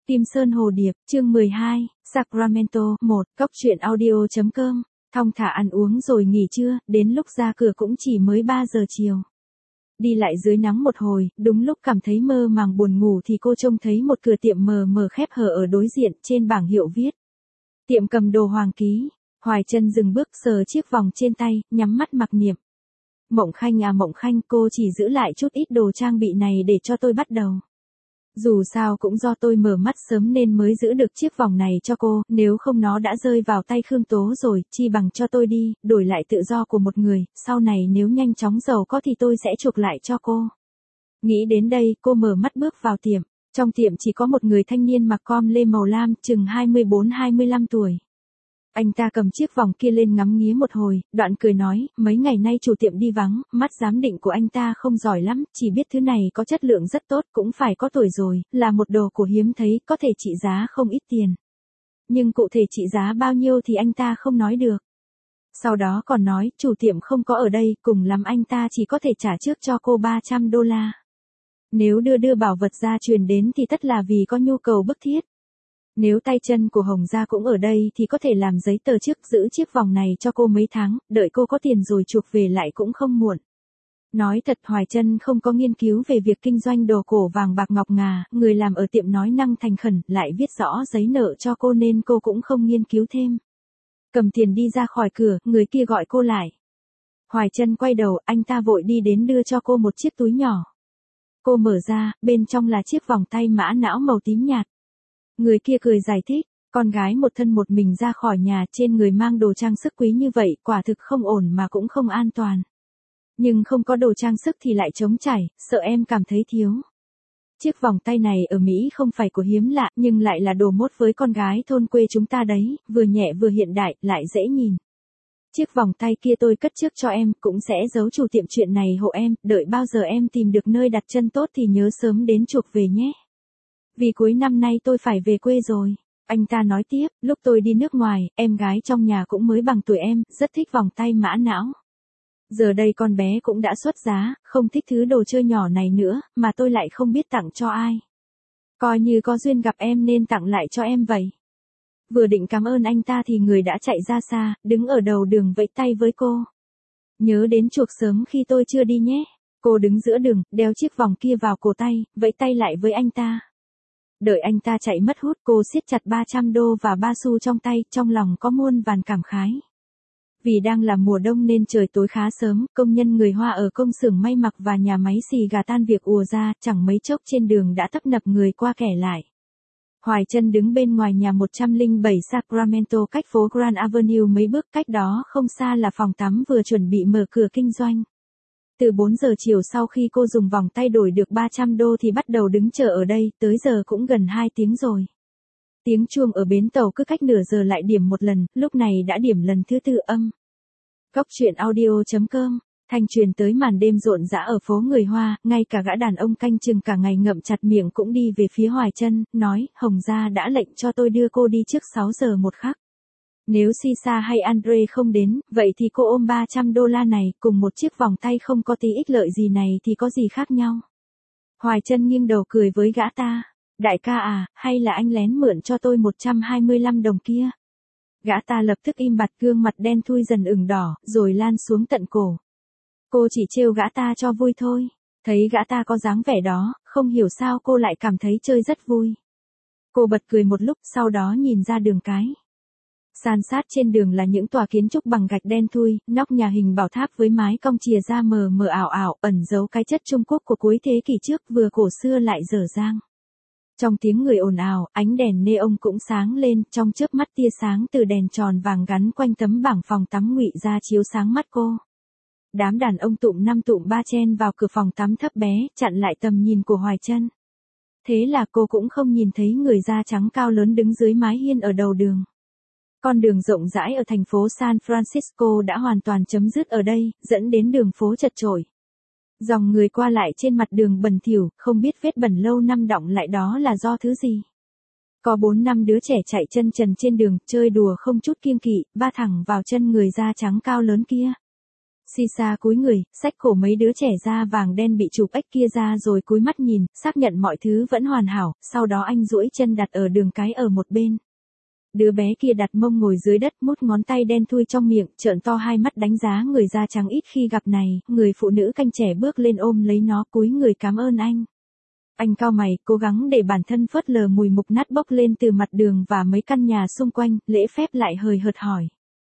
Kim Sơn Hồ Điệp, chương 12, Sacramento, 1, Cốc truyện audio.com, thong thả ăn uống rồi nghỉ trưa, đến lúc ra cửa cũng chỉ mới 3 giờ chiều. Đi lại dưới nắng một hồi, đúng lúc cảm thấy mơ màng buồn ngủ thì cô trông thấy một cửa tiệm mờ mờ khép hờ ở đối diện, trên bảng hiệu viết. Tiệm cầm đồ Hoàng Ký. Hoài Chân dừng bước sờ chiếc vòng trên tay, nhắm mắt mặc niệm. Mộng Khanh à Mộng Khanh, cô chỉ giữ lại chút ít đồ trang bị này để cho tôi bắt đầu. Dù sao cũng do tôi mở mắt sớm nên mới giữ được chiếc vòng này cho cô, nếu không nó đã rơi vào tay Khương Tố rồi, chi bằng cho tôi đi, đổi lại tự do của một người, sau này nếu nhanh chóng giàu có thì tôi sẽ chuộc lại cho cô. Nghĩ đến đây, cô mở mắt bước vào tiệm. Trong tiệm chỉ có một người thanh niên mặc com lê màu lam, chừng 24-25 tuổi. Anh ta cầm chiếc vòng kia lên ngắm nghía một hồi, đoạn cười nói, mấy ngày nay chủ tiệm đi vắng, mắt giám định của anh ta không giỏi lắm, chỉ biết thứ này có chất lượng rất tốt, cũng phải có tuổi rồi, là một đồ cổ hiếm thấy, có thể trị giá không ít tiền. Nhưng cụ thể trị giá bao nhiêu thì anh ta không nói được. Sau đó còn nói, chủ tiệm không có ở đây, cùng lắm anh ta chỉ có thể trả trước cho cô $300. Nếu đưa bảo vật gia truyền đến thì tất là vì có nhu cầu bức thiết. Nếu tay chân của Hồng gia cũng ở đây thì có thể làm giấy tờ trước giữ chiếc vòng này cho cô mấy tháng, đợi cô có tiền rồi chuộc về lại cũng không muộn. Nói thật Hoài Chân không có nghiên cứu về việc kinh doanh đồ cổ vàng bạc ngọc ngà, người làm ở tiệm nói năng thành khẩn, lại viết rõ giấy nợ cho cô nên cô cũng không nghiên cứu thêm. Cầm tiền đi ra khỏi cửa, người kia gọi cô lại. Hoài Chân quay đầu, anh ta vội đi đến đưa cho cô một chiếc túi nhỏ. Cô mở ra, bên trong là chiếc vòng tay mã não màu tím nhạt. Người kia cười giải thích, con gái một thân một mình ra khỏi nhà trên người mang đồ trang sức quý như vậy, quả thực không ổn mà cũng không an toàn. Nhưng không có đồ trang sức thì lại trống trải, sợ em cảm thấy thiếu. Chiếc vòng tay này ở Mỹ không phải của hiếm lạ, nhưng lại là đồ mốt với con gái thôn quê chúng ta đấy, vừa nhẹ vừa hiện đại, lại dễ nhìn. Chiếc vòng tay kia tôi cất trước cho em, cũng sẽ giấu chủ tiệm chuyện này hộ em, đợi bao giờ em tìm được nơi đặt chân tốt thì nhớ sớm đến chuộc về nhé. Vì cuối năm nay tôi phải về quê rồi. Anh ta nói tiếp, lúc tôi đi nước ngoài, em gái trong nhà cũng mới bằng tuổi em, rất thích vòng tay mã não. Giờ đây con bé cũng đã xuất giá, không thích thứ đồ chơi nhỏ này nữa, mà tôi lại không biết tặng cho ai. Coi như có duyên gặp em nên tặng lại cho em vậy. Vừa định cảm ơn anh ta thì người đã chạy ra xa, đứng ở đầu đường vẫy tay với cô. Nhớ đến chuộc sớm khi tôi chưa đi nhé. Cô đứng giữa đường, đeo chiếc vòng kia vào cổ tay, vẫy tay lại với anh ta. Đợi anh ta chạy mất hút, cô siết chặt $300 và 3 xu trong tay, trong lòng có muôn vàn cảm khái. Vì đang là mùa đông nên trời tối khá sớm, công nhân người Hoa ở công xưởng may mặc và nhà máy xì gà tan việc ùa ra, chẳng mấy chốc trên đường đã tấp nập người qua kẻ lại. Hoài Chân đứng bên ngoài nhà 107 Sacramento cách phố Grand Avenue mấy bước, cách đó không xa là phòng tắm vừa chuẩn bị mở cửa kinh doanh. Từ 4 giờ chiều sau khi cô dùng vòng tay đổi được $300 thì bắt đầu đứng chờ ở đây, tới giờ cũng gần 2 tiếng rồi. Tiếng chuông ở bến tàu cứ cách nửa giờ lại điểm một lần, lúc này đã điểm lần thứ 4 âm. Cốc truyện audio.com, thanh truyền tới màn đêm rộn rã ở phố người Hoa, ngay cả gã đàn ông canh chừng cả ngày ngậm chặt miệng cũng đi về phía Hoài Chân, nói, Hồng gia đã lệnh cho tôi đưa cô đi trước 6 giờ một khắc. Nếu Sisa hay Andre không đến, vậy thì cô ôm $300 này, cùng một chiếc vòng tay không có tí ích lợi gì này thì có gì khác nhau. Hoài Chân nghiêng đầu cười với gã ta. Đại ca à, hay là anh lén mượn cho tôi $125 kia? Gã ta lập tức im bặt, gương mặt đen thui dần ửng đỏ, rồi lan xuống tận cổ. Cô chỉ trêu gã ta cho vui thôi. Thấy gã ta có dáng vẻ đó, không hiểu sao cô lại cảm thấy chơi rất vui. Cô bật cười một lúc, sau đó nhìn ra đường cái. San sát trên đường là những tòa kiến trúc bằng gạch đen thui, nóc nhà hình bảo tháp với mái cong chìa ra mờ mờ ảo ảo, ẩn giấu cái chất Trung Quốc của cuối thế kỷ trước, vừa cổ xưa lại dở dang. Trong tiếng người ồn ào, ánh đèn neon cũng sáng lên, trong chớp mắt tia sáng từ đèn tròn vàng gắn quanh tấm bảng phòng tắm ngụy ra chiếu sáng mắt cô. Đám đàn ông tụm năm tụm ba chen vào cửa phòng tắm thấp bé, chặn lại tầm nhìn của Hoài Chân. Thế là cô cũng không nhìn thấy người da trắng cao lớn đứng dưới mái hiên ở đầu đường. Con đường rộng rãi ở thành phố San Francisco đã hoàn toàn chấm dứt ở đây, dẫn đến đường phố chật chội. Dòng người qua lại trên mặt đường bẩn thỉu, không biết vết bẩn lâu năm đọng lại đó là do thứ gì. Có 4-5 đứa trẻ chạy chân trần trên đường, chơi đùa không chút kiêng kỵ, va thẳng vào chân người da trắng cao lớn kia. Sisa cúi người, xách cổ mấy đứa trẻ da vàng đen bị chụp ếch kia ra rồi cúi mắt nhìn, xác nhận mọi thứ vẫn hoàn hảo, sau đó anh duỗi chân đặt ở đường cái ở một bên. Đứa bé kia đặt mông ngồi dưới đất mút ngón tay đen thui trong miệng, trợn to hai mắt đánh giá người da trắng ít khi gặp này, người phụ nữ canh trẻ bước lên ôm lấy nó cúi người cảm ơn anh. Anh cau mày, cố gắng để bản thân phớt lờ mùi mục nát bốc lên từ mặt đường và mấy căn nhà xung quanh, lễ phép lại hời hợt hỏi.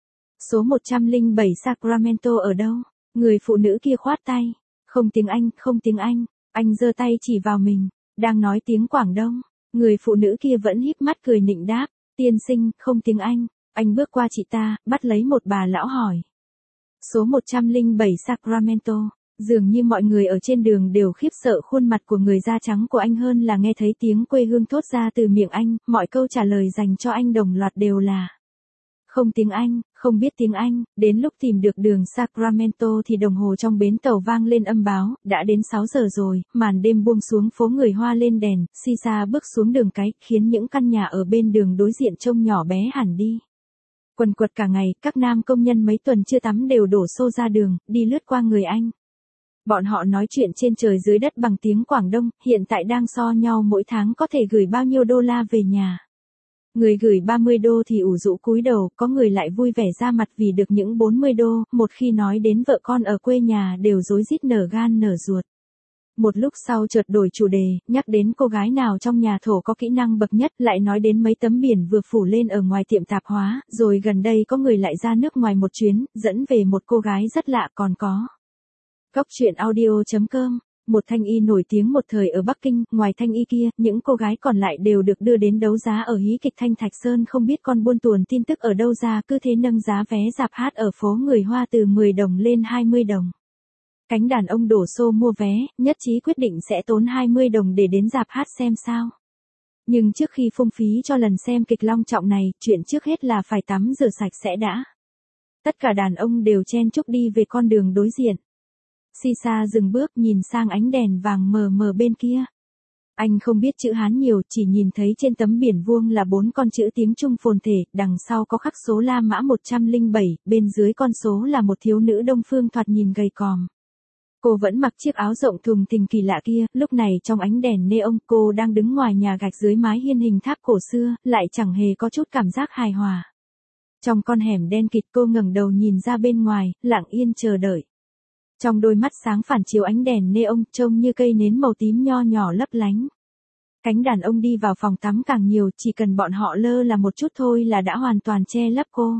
Số 107 Sacramento ở đâu? Người phụ nữ kia khoát tay. Không tiếng Anh, không tiếng Anh. Anh giơ tay chỉ vào mình. Đang nói tiếng Quảng Đông. Người phụ nữ kia vẫn híp mắt cười nịnh đáp. Tiên sinh, không tiếng Anh. Anh bước qua chị ta, bắt lấy một bà lão hỏi. Số 107 Sacramento. Dường như mọi người ở trên đường đều khiếp sợ khuôn mặt của người da trắng của anh hơn là nghe thấy tiếng quê hương thốt ra từ miệng anh. Mọi câu trả lời dành cho anh đồng loạt đều là. Không tiếng Anh, không biết tiếng Anh, đến lúc tìm được đường Sacramento thì đồng hồ trong bến tàu vang lên âm báo, đã đến 6 giờ rồi, màn đêm buông xuống phố người hoa lên đèn, Sisa bước xuống đường cái, khiến những căn nhà ở bên đường đối diện trông nhỏ bé hẳn đi. Quần quật cả ngày, các nam công nhân mấy tuần chưa tắm đều đổ xô ra đường, đi lướt qua người anh. Bọn họ nói chuyện trên trời dưới đất bằng tiếng Quảng Đông, hiện tại đang so nhau mỗi tháng có thể gửi bao nhiêu đô la về nhà. Người gửi 30 đô thì ủ rũ cúi đầu, có người lại vui vẻ ra mặt vì được những 40 đô, một khi nói đến vợ con ở quê nhà đều rối rít nở gan nở ruột. Một lúc sau chợt đổi chủ đề, nhắc đến cô gái nào trong nhà thổ có kỹ năng bậc nhất, lại nói đến mấy tấm biển vừa phủ lên ở ngoài tiệm tạp hóa, rồi gần đây có người lại ra nước ngoài một chuyến, dẫn về một cô gái rất lạ còn có. Góc truyện audio.com. Một thanh y nổi tiếng một thời ở Bắc Kinh, ngoài thanh y kia, những cô gái còn lại đều được đưa đến đấu giá ở hí kịch Thanh Thạch Sơn không biết con buôn tuồn tin tức ở đâu ra cứ thế nâng giá vé rạp hát ở phố người Hoa từ 10 đồng lên 20 đồng. Cánh đàn ông đổ xô mua vé, nhất trí quyết định sẽ tốn 20 đồng để đến rạp hát xem sao. Nhưng trước khi phung phí cho lần xem kịch long trọng này, chuyện trước hết là phải tắm rửa sạch sẽ đã. Tất cả đàn ông đều chen chúc đi về con đường đối diện. Sisa dừng bước nhìn sang ánh đèn vàng mờ mờ bên kia. Anh không biết chữ Hán nhiều, chỉ nhìn thấy trên tấm biển vuông là 4 con chữ tiếng Trung phồn thể, đằng sau có khắc số La Mã 107, bên dưới con số là một thiếu nữ Đông phương thoạt nhìn gầy còm. Cô vẫn mặc chiếc áo rộng thùng thình kỳ lạ kia, lúc này trong ánh đèn neon cô đang đứng ngoài nhà gạch dưới mái hiên hình tháp cổ xưa, lại chẳng hề có chút cảm giác hài hòa. Trong con hẻm đen kịt cô ngẩng đầu nhìn ra bên ngoài, lặng yên chờ đợi. Trong đôi mắt sáng phản chiếu ánh đèn neon trông như cây nến màu tím nho nhỏ lấp lánh. Cánh đàn ông đi vào phòng tắm càng nhiều, chỉ cần bọn họ lơ là một chút thôi là đã hoàn toàn che lấp cô.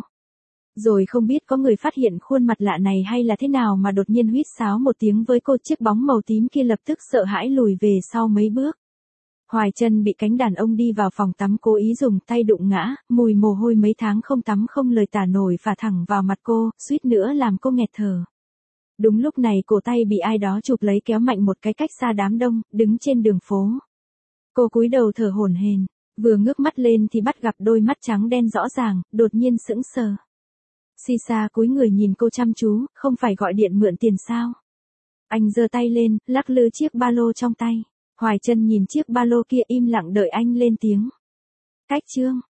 Rồi không biết có người phát hiện khuôn mặt lạ này hay là thế nào mà đột nhiên huýt sáo một tiếng với cô, chiếc bóng màu tím kia lập tức sợ hãi lùi về sau mấy bước. Hoài Chân bị cánh đàn ông đi vào phòng tắm cố ý dùng tay đụng ngã, mùi mồ hôi mấy tháng không tắm không lời tả nổi phả thẳng vào mặt cô, suýt nữa làm cô nghẹt thở. Đúng lúc này cổ tay bị ai đó chụp lấy kéo mạnh một cái cách xa đám đông, đứng trên đường phố. Cô cúi đầu thở hổn hển, vừa ngước mắt lên thì bắt gặp đôi mắt trắng đen rõ ràng, đột nhiên sững sờ. Sisa cúi người nhìn cô chăm chú, không phải gọi điện mượn tiền sao? Anh giơ tay lên, lắc lư chiếc ba lô trong tay. Hoài Chân nhìn chiếc ba lô kia im lặng đợi anh lên tiếng. Cách chương.